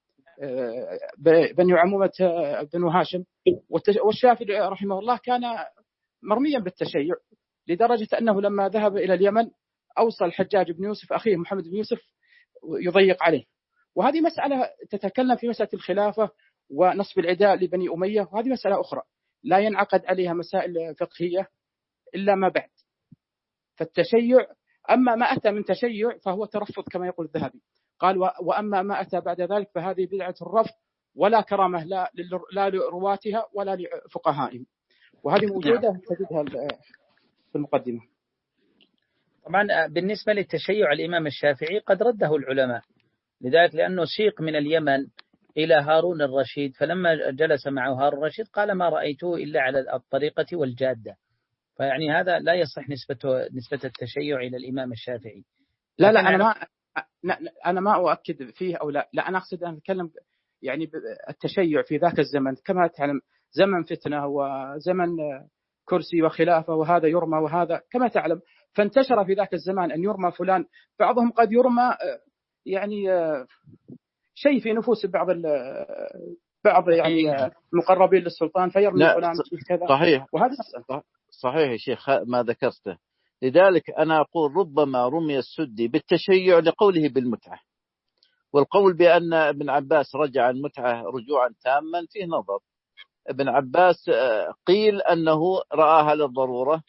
بني عمومة بن هاشم، والشافعي رحمه الله كان مرميا بالتشيع لدرجة أنه لما ذهب إلى اليمن أوصى الحجاج بن يوسف أخيه محمد بن يوسف يضيق عليه. وهذه مسألة تتكلم في مسألة الخلافة ونصب العداء لبني أمية، وهذه مسألة أخرى لا ينعقد عليها مسائل فقهية إلا ما بعد. فالتشيع أما ما أتى من تشيع فهو ترفض كما يقول الذهبي، قال وأما ما أتى بعد ذلك فهذه بدعة الرفض ولا كرامة لا لا لرواتها ولا لفقهائهم، وهذه موجودة تجدها في المقدمة. طبعا بالنسبة للتشيع الإمام الشافعي قد رده العلماء، لذلك لأنه سيق من اليمن إلى هارون الرشيد، فلما جلس معه هارون الرشيد قال ما رأيته إلا على الطريقة والجادة، فيعني هذا لا يصح نسبة نسبة التشيع إلى الإمام الشافعي. لا لا أنا ما أنا ما أؤكد فيه أو لا لا أنا أقصد أن أتكلم يعني التشيع في ذاك الزمن كما تعلم زمن فتنة وزمن كرسي وخلافة، وهذا يرمى وهذا كما تعلم، فانتشر في ذاك الزمان أن يرمى فلان، بعضهم قد يرمى يعني شيء في نفوس بعض بعض يعني مقربين للسلطان فيرمي فلان كذا. صحيح. وهذا مسألة صحيح يا شيخ ما ذكرته. لذلك أنا أقول ربما رمي السدي بالتشيع لقوله بالمتعة، والقول بأن ابن عباس رجع المتعة رجوعا تاما فيه نظر. ابن عباس قيل أنه رآها للضرورة،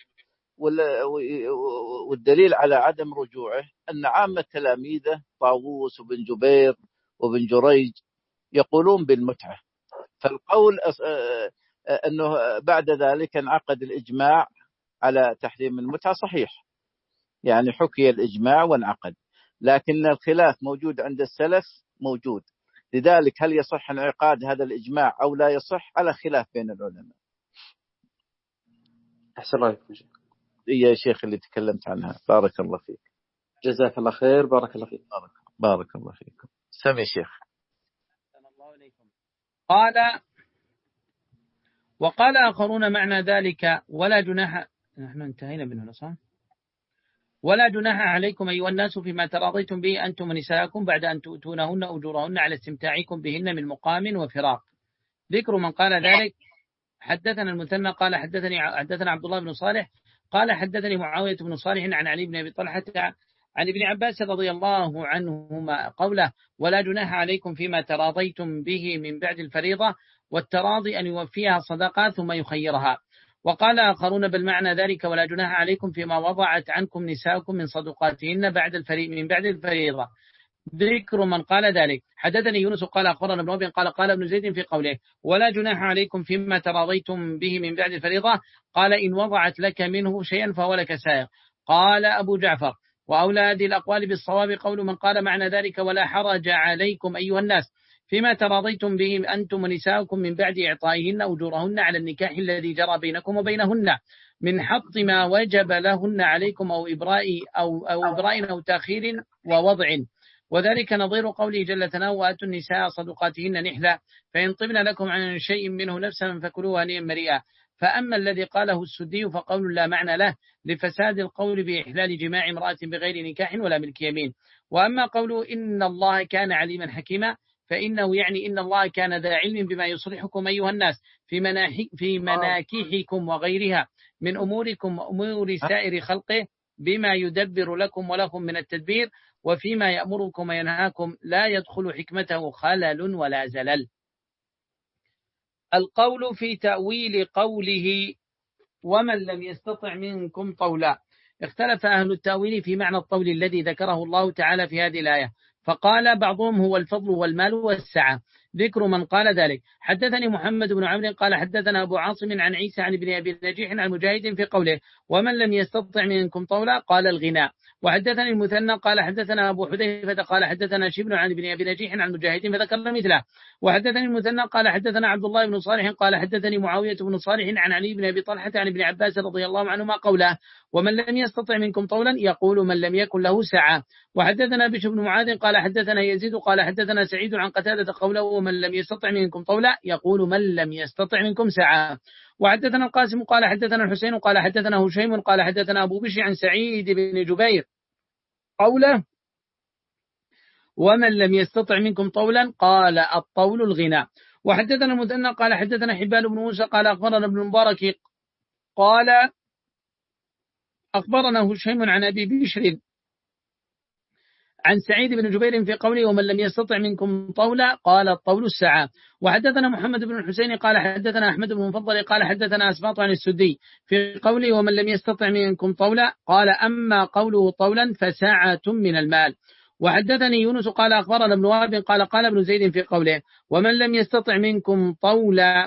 والدليل على عدم رجوعه أن عامة تلاميذه طاووس وبن جبير وبن جريج يقولون بالمتعة، فالقول أنه بعد ذلك انعقد الإجماع على تحريم المتعة صحيح، يعني حكي الإجماع وانعقد، لكن الخلاف موجود عند السلف موجود. لذلك هل يصح انعقاد هذا الإجماع أو لا يصح على خلاف بين العلماء. أحسن الله عليكم يا شيخ اللي تكلمت عنها، بارك الله فيك. جزاك الله خير. بارك الله فيك. بارك, بارك الله فيكم. سمي شيخ. قال وقال آخرون معنى ذلك ولا جناح، نحن انتهينا منه صح؟ ولا جناح عليكم أيها الناس فيما تراضيتم به أنتم ونساءكم بعد أن تؤتونهن أجورهن على استمتاعكم بهن من مقام وفراق. ذكر من قال ذلك. حدثنا المثنى قال حدثني حدثنا عبد الله بن صالح قال حدثني معاوية بن صالح عن علي بن أبي طلحة عن ابن عباس رضي الله عنهما قوله ولا جناح عليكم فيما تراضيتم به من بعد الفريضة، والتراضي أن يوفيها صدقات ثم يخيرها. وقال آخرون بل معنى ذلك ولا جناح عليكم فيما وضعت عنكم نساؤكم من صدقاتهن بعد الفريضة من بعد الفريضة. ذكر من قال ذلك. حدثني يونس قال أخبرنا ابن وهب قال قال ابن زيد في قوله ولا جناح عليكم فيما تراضيتم به من بعد الفريضة، قال إن وضعت لك منه شيئا فهو لك سائغ. قال أبو جعفر وأولى هذه الأقوال بالصواب قول من قال معنى ذلك ولا حرج عليكم أيها الناس فيما تراضيتم به أنتم ونساؤكم من بعد إعطائهن أجورهن على النكاح الذي جرى بينكم وبينهن من حط ما وجب لهن عليكم أو إبراء أو, أو إبراء أو تأخير ووضع. وذلك نظير قوله جل ثناؤه وآتوا النساء صدقاتهن نحلة فإن طبن لكم عن شيء منه نفسا فكلوها هنيئا مريئا. فأما الذي قاله السدي فقول لا معنى له لفساد القول بإحلال جماع امرأة بغير نكاح ولا ملك يمين. وأما قوله إن الله كان عليما حكيما فإنه يعني إن الله كان ذا علم بما يصلحكم أيها الناس في, مناحي في مناكيحكم وغيرها من أموركم وأمور سائر خلقه بما يدبر لكم ولكم من التدبير، وفيما يأمركم وينهاكم لا يدخل حكمته خلل ولا زلل. القول في تأويل قوله ومن لم يستطع منكم طولا. اختلف أهل التأويل في معنى الطول الذي ذكره الله تعالى في هذه الآية، فقال بعضهم هو الفضل والمال والسعة، ذكر من قال ذلك. حدثني محمد بن عمرو قال حدثنا أبو عاصم عن عيسى عن ابن أبي نجيح عن مجاهد في قوله ومن لم يستطع منكم طولا قال الغناء. وحدثني المثنى قال حدثنا أبو حذيفة قال حدثنا شبل عن ابن أبي نجيح عن مجاهد فذكر مثله. وحدثني المثنى قال حدثنا عبد الله بن صالح قال حدثني معاوية بن صالح عن علي بن أبي طلحة عن ابن عباس رضي الله عنهما قوله ومن لم يستطع منكم طولا يقول من لم يكن له سعة. وحدثنا بشر بن معاذ قال حدثنا يزيد قال حدثنا سعيد عن قتادة قوله ومن لم يستطع منكم طولا يقول من لم يستطع منكم سعة. وحدثنا القاسم قال حدثنا الحسين قال حدثنا هشيم قال حدثنا أبو بشر عن سعيد بن جبير قوله ومن لم يستطع منكم طولا قال الطول الغنى. وحدثنا المثنى قال حدثنا حبان بن موسى قال أخبرنا ابن المبارك قال أخبرنا هشيم عن أبي بشر عن سعيد بن جبير في قوله ومن لم يستطع منكم طولا قال الطول السعة. وحدثنا محمد بن الحسين قال حدثنا أحمد بن المفضل قال حدثنا أسباط عن السدي في قوله ومن لم يستطع منكم طولا قال أما قوله طولا فساعة من المال. وحدثني يونس قال أخبرنا ابن وهب قال قال ابن زيد في قوله ومن لم يستطع منكم طولا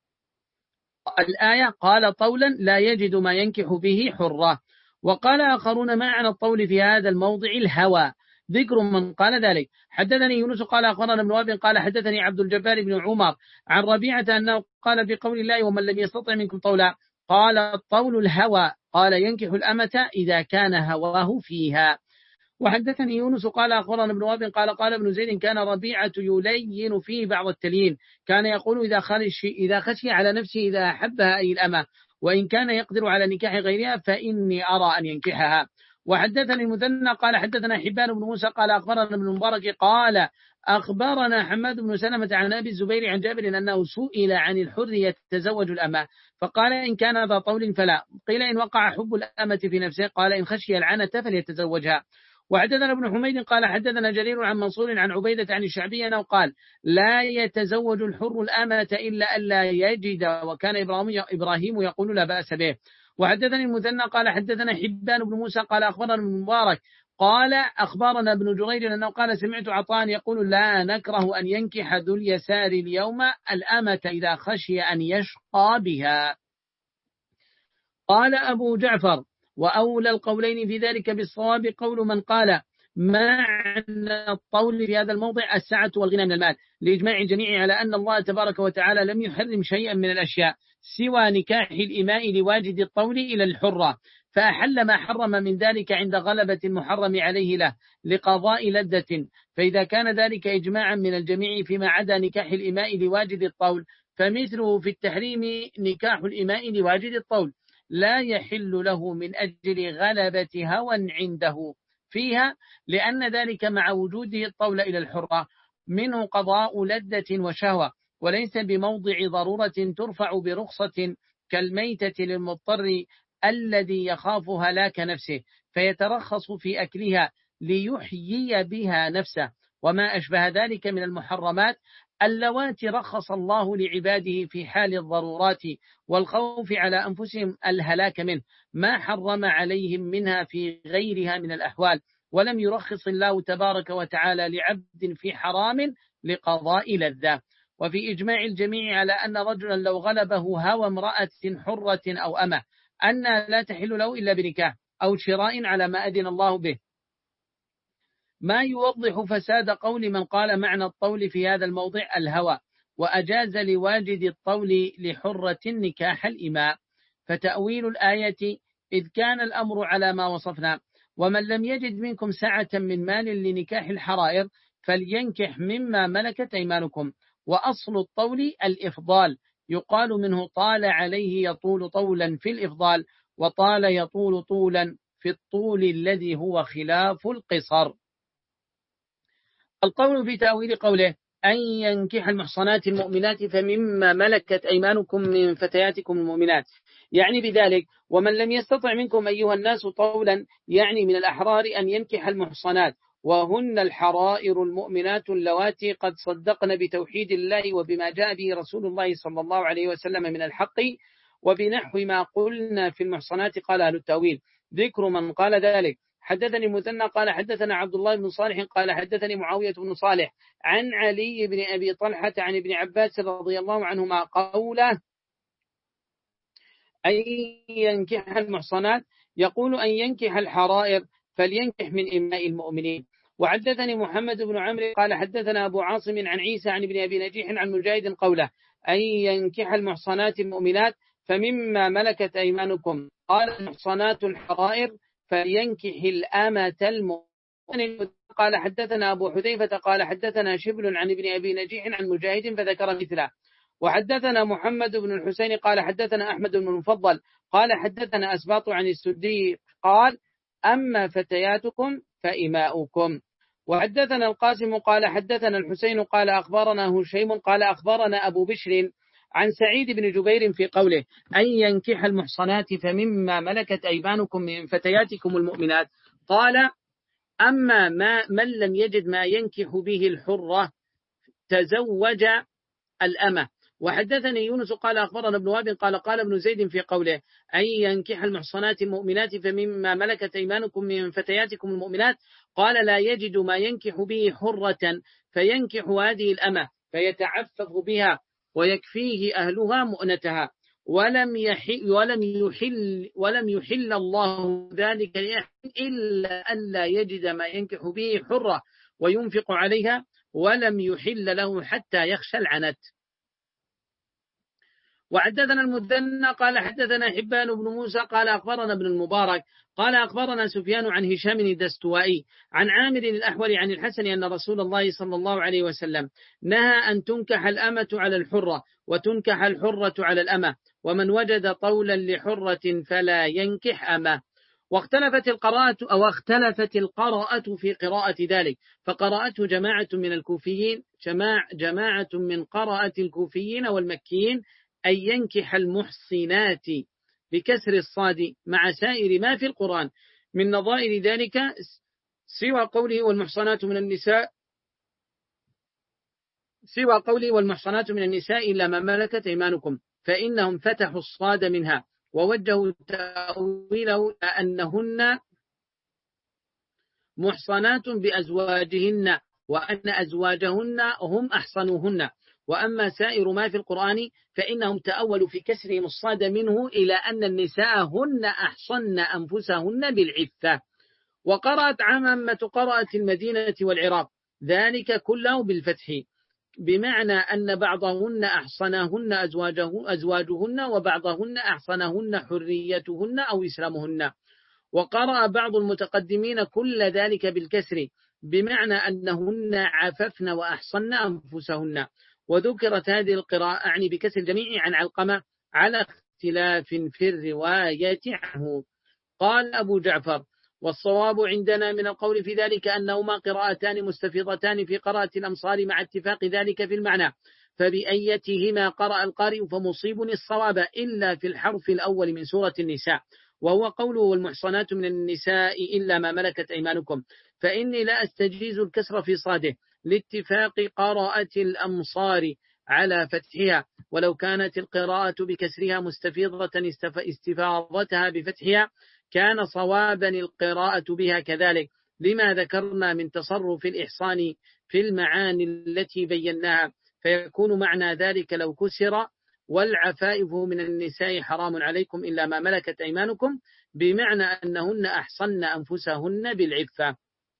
الآية قال طولا لا يجد ما ينكح به حرة. وقال آخرون معنى الطول في هذا الموضع الهوى ذكر من قال ذلك. حدثني يونس قال أخبرنا ابن وهب قال حدثني عبد الجبار بن عمر عن ربيعة أنه قال في قول الله ومن لم يستطع منكم طولا قال الطول الهوى قال ينكح الأمة إذا كان هواه فيها. وحدثني يونس قال أخبرنا ابن وهب قال قال ابن زيد كان ربيعة يلين فيه بعض التليين كان يقول إذا خشي, إذا خشي على نفسه إذا أحبها أي الأمة وإن كان يقدر على نكاح غيرها فإني أرى أن ينكحها. وحدثني المثنى قال حدثنا حبان بن موسى قال أخبرنا ابن المبارك قال أخبرنا حماد بن سلمة عن أبي الزبير عن جابر أنه سئل عن الحر يتزوج الأمة فقال إن كان ذا طول فلا. قيل إن وقع حب الأمة في نفسه قال إن خشي العنة فليتزوجها. وحدثنا ابن حميد قال حدثنا جرير عن منصور عن عبيدة عن الشعبي أنه قال لا يتزوج الحر الأمة إلا ألا يجد وكان إبراهيم يقول لا بأس به. وحدثني المثنى قال حدثنا حبان بن موسى قال أخبرنا ابن مبارك قال أخبرنا ابن جرير أنه قال سمعت عطاء يقول لا نكره أن ينكح ذو اليسار اليوم الأمة إذا خشي أن يشقى بها. قال أبو جعفر وأولى القولين في ذلك بالصواب قول من قال معنى الطول في هذا الموضع السعة والغنى من المال لإجماع الجميع على أن الله تبارك وتعالى لم يحرم شيئا من الأشياء سوى نكاح الإماء لواجد الطول إلى الحرة فأحل ما حرم من ذلك عند غلبة المحرم عليه له لقضاء لذة. فإذا كان ذلك إجماعا من الجميع فيما عدا نكاح الإماء لواجد الطول فمثله في التحريم نكاح الإماء لواجد الطول لا يحل له من أجل غلبة هوى عنده فيها لأن ذلك مع وجوده الطول إلى الحرة منه قضاء لذة وشهوة وليس بموضع ضرورة ترفع برخصة كالميتة للمضطر الذي يخاف هلاك نفسه فيترخص في أكلها ليحيي بها نفسه وما أشبه ذلك من المحرمات اللواتي رخص الله لعباده في حال الضرورات والخوف على أنفسهم الهلاك منه ما حرم عليهم منها في غيرها من الأحوال ولم يرخص الله تبارك وتعالى لعبد في حرام لقضاء لذة. وفي إجماع الجميع على أن رجلا لو غلبه هوى امرأة حرة أو أمة أن لا تحل له إلا بنكاح أو شراء على ما أذن الله به ما يوضح فساد قول من قال معنى الطول في هذا الموضع الهوى وأجاز لواجد الطول لحرة نكاح الإماء. فتأويل الآية إذ كان الأمر على ما وصفنا ومن لم يجد منكم سعة من مال لنكاح الحرائر فلينكح مما ملكت أيمانكم. وأصل الطول الإفضال يقال منه طال عليه يطول طولا في الإفضال وطال يطول طولا في الطول الذي هو خلاف القصر. القول في تأويل قوله أن ينكح المحصنات المؤمنات فمما ملكت أيمانكم من فتياتكم المؤمنات يعني بذلك ومن لم يستطع منكم أيها الناس طولا يعني من الأحرار أن ينكح المحصنات وهن الحرائر المؤمنات اللواتي قد صدقن بتوحيد الله وبما جاء به رسول الله صلى الله عليه وسلم من الحق وبنحو ما قلنا في المحصنات. قال أهل التأويل ذكر من قال ذلك حدثني مثنى قال حدثنا عبد الله بن صالح قال حدثني معاوية بن صالح عن علي بن أبي طلحة عن ابن عباس رضي الله عنهما قوله أن ينكح المحصنات يقول أن ينكح الحرائر فلينكح من إماء المؤمنين. وحدثني محمد بن عمرو قال حدثنا أبو عاصم عن عيسى عن ابن أبي نجيح عن مجاهد قوله أن ينكح المحصنات المؤمنات فمما ملكت أيمانكم قال المحصنات الحرائر فلينكح الأمة المؤمنين. قال حدثنا أبو حذيفة قال حدثنا شبل عن ابن أبي نجيح عن مجاهد فذكر مثله. وحدثنا محمد بن الحسين قال حدثنا أحمد بن المفضل قال حدثنا أسباط عن السدي قال أما فتياتكم فإماؤكم. وحدثنا القاسم قال حدثنا الحسين قال أخبرنا هشيم قال أخبرنا أبو بشر عن سعيد بن جبير في قوله أن ينكح المحصنات فمما ملكت أيمانكم من فتياتكم المؤمنات قال أما ما من لم يجد ما ينكح به الحرة تزوج الأمة. وحدثني يونس قال أخبرنا ابن وهب قال قال ابن زيد في قوله أن ينكح المحصنات المؤمنات فمما ملكت أيمانكم من فتياتكم المؤمنات قال لا يجد ما ينكح به حرة فينكح هذه الأمة فيتعفف بها ويكفيه أهلها مؤنتها ولم يحل ولم يحل ولم يحل الله ذلك إلا أن لا يجد ما ينكح به حرة وينفق عليها ولم يحل له حتى يخشى العنت. وحدثنا المثنى قال حدثنا حبان بن موسى قال أخبرنا ابن المبارك قال أخبرنا سفيان عن هشام الدستوائي عن عامر الأحول عن الحسن أن رسول الله صلى الله عليه وسلم نهى أن تنكح الأمة على الحرة وتنكح الحرة على الأمة ومن وجد طولا لحرة فلا ينكح أمة. واختلفت القراءة أو اختلفت القراءة في قراءة ذلك فقرأته جماعة من الكوفيين جماعة, جماعة من قراءة الكوفيين والمكيين أن ينكح المحصنات بكسر الصاد مع سائر ما في القرآن من نظائر ذلك سوى قوله والمحصنات من النساء سوى قوله والمحصنات من النساء إلا ما ملكت أيمانكم فإنهم فتحوا الصاد منها ووجهوا تأويله أنهن محصنات بأزواجهن وأن أزواجهن هم أحصنوهن. وأما سائر ما في القرآن فإنهم تأولوا في كسرهم الصاد منه إلى أن النساء هن أحصن أنفسهن بالعفة. وقرأت عامة قرأت المدينة والعراق ذلك كله بالفتح بمعنى أن بعضهن أحصنهن أزواجه أزواجهن وبعضهن أحصنهن حريتهن أو إسلامهن. وقرأ بعض المتقدمين كل ذلك بالكسر بمعنى أنهن عففن وأحصن أنفسهن. وذكرت هذه القراءة أعني بكسر الجميع عن علقمة على اختلاف في الرواية عنه. قال أبو جعفر والصواب عندنا من القول في ذلك أنهما قراءتان مستفيضتان في قراءة الأمصار مع اتفاق ذلك في المعنى فبأيتهما قرأ القارئ فمصيب الصواب إلا في الحرف الأول من سورة النساء وهو قوله والمحصنات من النساء إلا ما ملكت أيمانكم فإني لا أستجيز الكسر في صاده لاتفاق قراءة الأمصار على فتحها ولو كانت القراءة بكسرها مستفيضة استفاضتها بفتحها كان صوابا القراءة بها كذلك لما ذكرنا من تصرف الإحصان في المعاني التي بيناها فيكون معنى ذلك لو كسر والعفائف من النساء حرام عليكم إلا ما ملكت أيمانكم بمعنى أنهن أحصن أنفسهن بالعفة.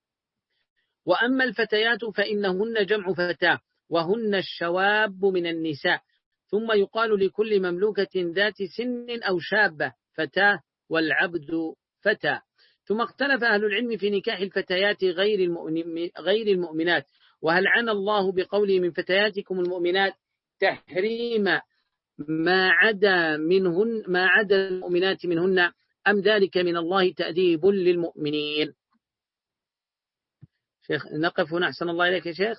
وأما الفتيات فإنهن جمع فتاة وهن الشواب من النساء ثم يقال لكل مملوكة ذات سن أو شابة فتاة والعبد فتى. ثم اختلف أهل العلم في نكاح الفتيات غير المؤمنات وهل عنى الله بقوله من فتياتكم المؤمنات تحريم ما عدا منهن ما عدا المؤمنات منهن أم ذلك من الله تأديب للمؤمنين. شيخ نقف هنا أحسن الله إليك يا شيخ.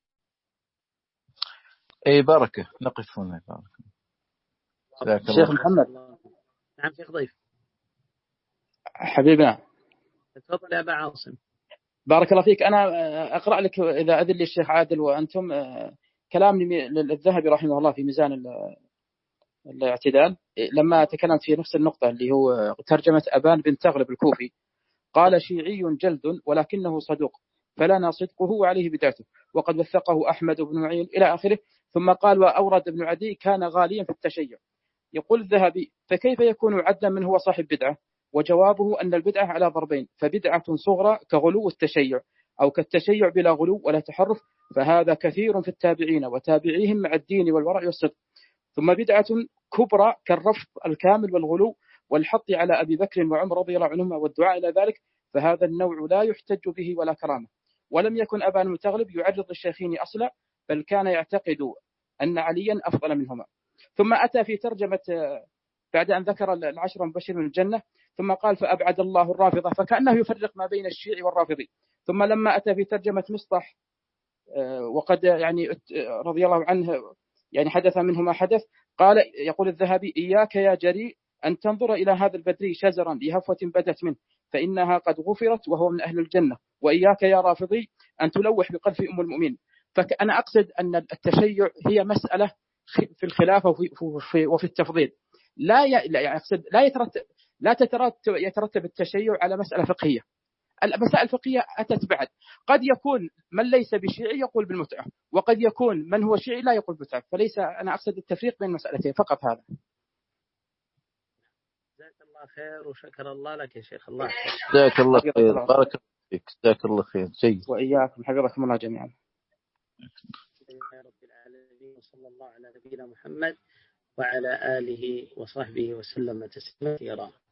أي بركة نقف هنا بركة. شيخ محمد. نعم شيخ ضيف حبيبنا تفضل يا أبا عاصم. بارك الله فيك. أنا أقرأ لك إذا أذن لي الشيخ عادل وأنتم كلام للذهبي رحمه الله في ميزان الاعتدال لما تكلمت في نفس النقطة اللي هو ترجمة أبان بن تغلب الكوفي قال شيعي جلد ولكنه صدوق فلنا صدقه وعليه بدعته، وقد وثقه أحمد بن معين إلى آخره. ثم قال وأورد ابن عدي كان غاليا في التشيع. يقول الذهبي فكيف يكون عدلا من هو صاحب بدعة؟ وجوابه أن البدعة على ضربين، فبدعة صغرى كغلو التشيع، أو كالتشيع بلا غلو ولا تحرف، فهذا كثير في التابعين وتابعيهم مع الدين والورع والصدق. ثم بدعة كبرى كالرفض الكامل والغلو والحط على أبي بكر وعمر رضي الله عنهما والدعاء إلى ذلك، فهذا النوع لا يحتج به ولا كرامة. ولم يكن أبان المتغلب يعرض الشيخين أصلا، بل كان يعتقد أن عليا أفضل منهما. ثم أتى في ترجمة بعد أن ذكر العشر المبشرين من الجنة، ثم قال فأبعد الله الرافضة، فكأنه يفرق ما بين الشيعي والرافضي. ثم لما أتى في ترجمة مصطح وقد يعني رضي الله عنه يعني حدث منه ما حدث، قال يقول الذهبي إياك يا جريء أن تنظر إلى هذا البدري شزرا لهفوة بدت منه فإنها قد غفرت وهو من أهل الجنة، وإياك يا رافضي أن تلوح بقذف أم المؤمنين. فأنا أقصد أن التشيع هي مسألة في الخلافة وفي, وفي التفضيل، لا يعني أقصد لا يترتب لا تترتب يترتب التشيع على مسألة فقهية. المسائل الفقهية أتت بعد. قد يكون من ليس بشيعي يقول بالمتعة، وقد يكون من هو شيعي لا يقول بالمتعة، فليس أنا أقصد التفريق بين المسألتين فقط. هذا. جزاك الله خير وشكر الله لك يا شيخ. الله جزاك الله خير، بارك الله فيك، جزاك الله خير. جيد. وإياكم، حفظكم الله جميعا. يا رب العالمين، وصلى الله على نبينا محمد وعلى آله وصحبه وسلم تسليما كثيرا.